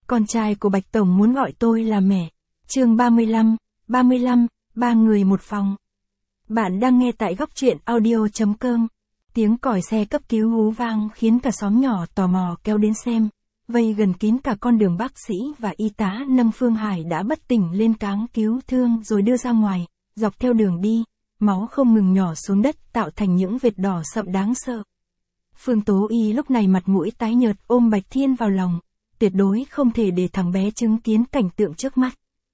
Con trai của Bạch Tổng muốn gọi tôi là mẹ. Chương 35, ba người một phòng. Bạn đang nghe tại góc truyện audio.com. Tiếng còi xe cấp cứu hú vang khiến cả xóm nhỏ tò mò kéo đến xem. Vây gần kín cả con đường bác sĩ và y tá nâng Phương Hải đã bất tỉnh lên cáng cứu thương rồi đưa ra ngoài. Dọc theo đường đi, máu không ngừng nhỏ xuống đất tạo thành những vệt đỏ sậm đáng sợ. Phương Tố Y lúc này mặt mũi tái nhợt ôm Bạch Thiên vào lòng. Tuyệt đối không thể để thằng bé chứng kiến cảnh tượng trước mắt.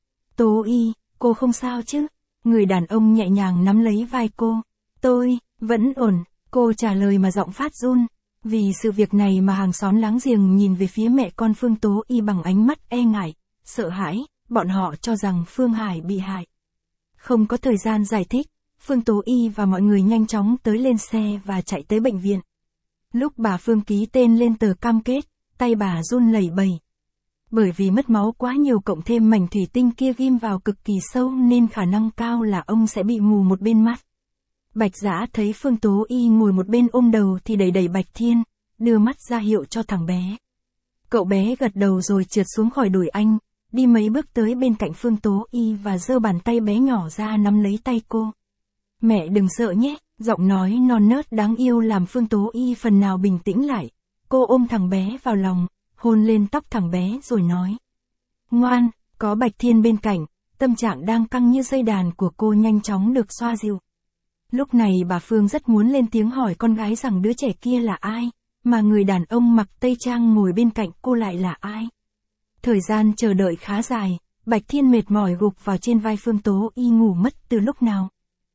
Tố Y, cô không sao chứ? Người đàn ông nhẹ nhàng nắm lấy vai cô. Tôi, vẫn ổn, cô trả lời mà giọng phát run. Vì sự việc này mà hàng xóm láng giềng nhìn về phía mẹ con Phương Tố Y bằng ánh mắt e ngại, sợ hãi, bọn họ cho rằng Phương Hải bị hại. Không có thời gian giải thích, Phương Tố Y và mọi người nhanh chóng tới lên xe và chạy tới bệnh viện. Lúc bà Phương ký tên lên tờ cam kết, tay bà run lẩy bẩy. Bởi vì mất máu quá nhiều cộng thêm mảnh thủy tinh kia ghim vào cực kỳ sâu nên khả năng cao là ông sẽ bị mù một bên mắt. Bạch Dã thấy Phương Tố Y ngồi một bên ôm đầu thì đẩy Bạch Thiên, đưa mắt ra hiệu cho thằng bé. Cậu bé gật đầu rồi trượt xuống khỏi đùi anh, đi mấy bước tới bên cạnh Phương Tố Y và giơ bàn tay bé nhỏ ra nắm lấy tay cô. Mẹ đừng sợ nhé, giọng nói non nớt đáng yêu làm Phương Tố Y phần nào bình tĩnh lại. Cô ôm thằng bé vào lòng, hôn lên tóc thằng bé rồi nói. Ngoan, có Bạch Thiên bên cạnh, tâm trạng đang căng như dây đàn của cô nhanh chóng được xoa dịu. Lúc này bà Phương rất muốn lên tiếng hỏi con gái rằng đứa trẻ kia là ai, mà người đàn ông mặc tây trang ngồi bên cạnh cô lại là ai. Thời gian chờ đợi khá dài, Bạch Thiên mệt mỏi gục vào trên vai Phương Tố Y ngủ mất từ lúc nào.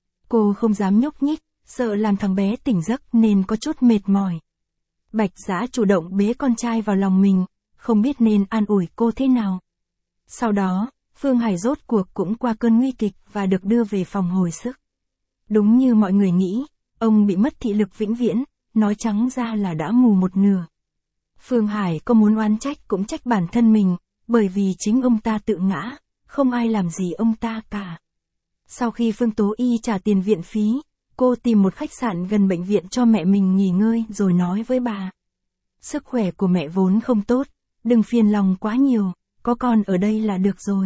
Cô không dám nhúc nhích, sợ làm thằng bé tỉnh giấc nên có chút mệt mỏi. Bạch Dã chủ động bế con trai vào lòng mình, không biết nên an ủi cô thế nào. Sau đó, Phương Hải rốt cuộc cũng qua cơn nguy kịch và được đưa về phòng hồi sức. Đúng như mọi người nghĩ, ông bị mất thị lực vĩnh viễn, nói trắng ra là đã mù một nửa. Phương Hải có muốn oán trách cũng trách bản thân mình, bởi vì chính ông ta tự ngã, không ai làm gì ông ta cả. Sau khi Phương Tố Y trả tiền viện phí, cô tìm một khách sạn gần bệnh viện cho mẹ mình nghỉ ngơi rồi nói với bà. Sức khỏe của mẹ vốn không tốt, đừng phiền lòng quá nhiều, có con ở đây là được rồi.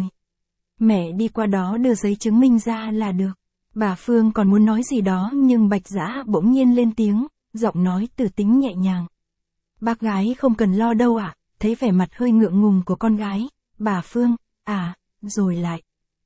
Mẹ đi qua đó đưa giấy chứng minh ra là được. Bà Phương còn muốn nói gì đó nhưng Bạch Dã bỗng nhiên lên tiếng, giọng nói từ tính nhẹ nhàng. Bác gái không cần lo đâu ạ, thấy vẻ mặt hơi ngượng ngùng của con gái, bà Phương, rồi lại.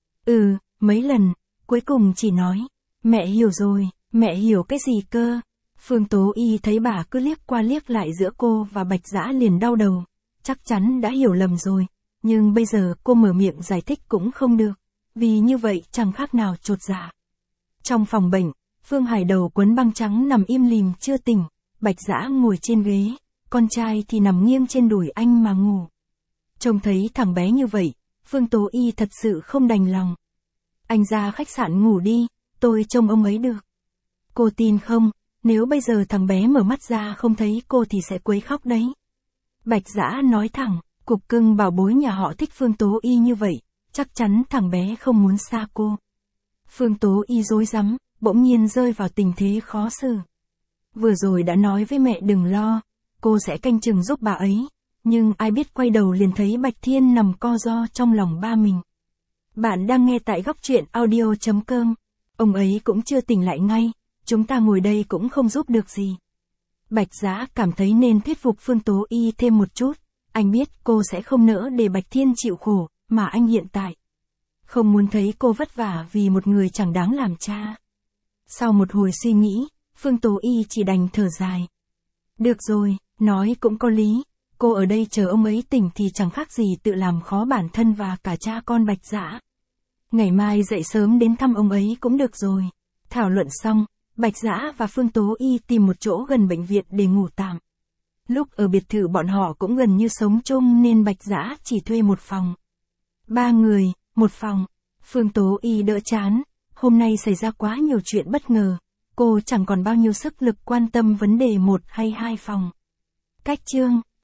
Mấy lần, cuối cùng chỉ nói, mẹ hiểu rồi, mẹ hiểu cái gì cơ. Phương Tố Y thấy bà cứ liếc qua liếc lại giữa cô và Bạch Dã liền đau đầu, chắc chắn đã hiểu lầm rồi, nhưng bây giờ cô mở miệng giải thích cũng không được, vì như vậy chẳng khác nào chột dạ. Trong phòng bệnh, Phương Hải đầu quấn băng trắng nằm im lìm chưa tỉnh, Bạch Dã ngồi trên ghế, con trai thì nằm nghiêng trên đùi anh mà ngủ. Trông thấy thằng bé như vậy, Phương Tố Y thật sự không đành lòng. Anh ra khách sạn ngủ đi, tôi trông ông ấy được. Cô tin không, nếu bây giờ thằng bé mở mắt ra không thấy cô thì sẽ quấy khóc đấy. Bạch Dã nói thẳng, cục cưng bảo bối nhà họ thích Phương Tố Y như vậy, chắc chắn thằng bé không muốn xa cô. Phương Tố Y rối rắm, bỗng nhiên rơi vào tình thế khó xử. Vừa rồi đã nói với mẹ đừng lo, cô sẽ canh chừng giúp bà ấy, nhưng ai biết quay đầu liền thấy Bạch Thiên nằm co ro trong lòng ba mình. Bạn đang nghe tại góc truyện audio.com, ông ấy cũng chưa tỉnh lại ngay, chúng ta ngồi đây cũng không giúp được gì. Bạch Dã cảm thấy nên thuyết phục Phương Tố Y thêm một chút, anh biết cô sẽ không nỡ để Bạch Thiên chịu khổ, mà anh hiện tại không muốn thấy cô vất vả vì một người chẳng đáng làm cha. Sau một hồi suy nghĩ, Phương Tố Y chỉ đành thở dài. Được rồi, nói cũng có lý, cô ở đây chờ ông ấy tỉnh thì chẳng khác gì tự làm khó bản thân và cả cha con Bạch Dã. Ngày mai dậy sớm đến thăm ông ấy cũng được rồi. Thảo luận xong, Bạch Dã và Phương Tố Y tìm một chỗ gần bệnh viện để ngủ tạm. Lúc ở biệt thự bọn họ cũng gần như sống chung nên Bạch Dã chỉ thuê một phòng. 3 người, một phòng. Phương Tố Y đỡ chán, hôm nay xảy ra quá nhiều chuyện bất ngờ, cô chẳng còn bao nhiêu sức lực quan tâm vấn đề một hay hai phòng. Cách chương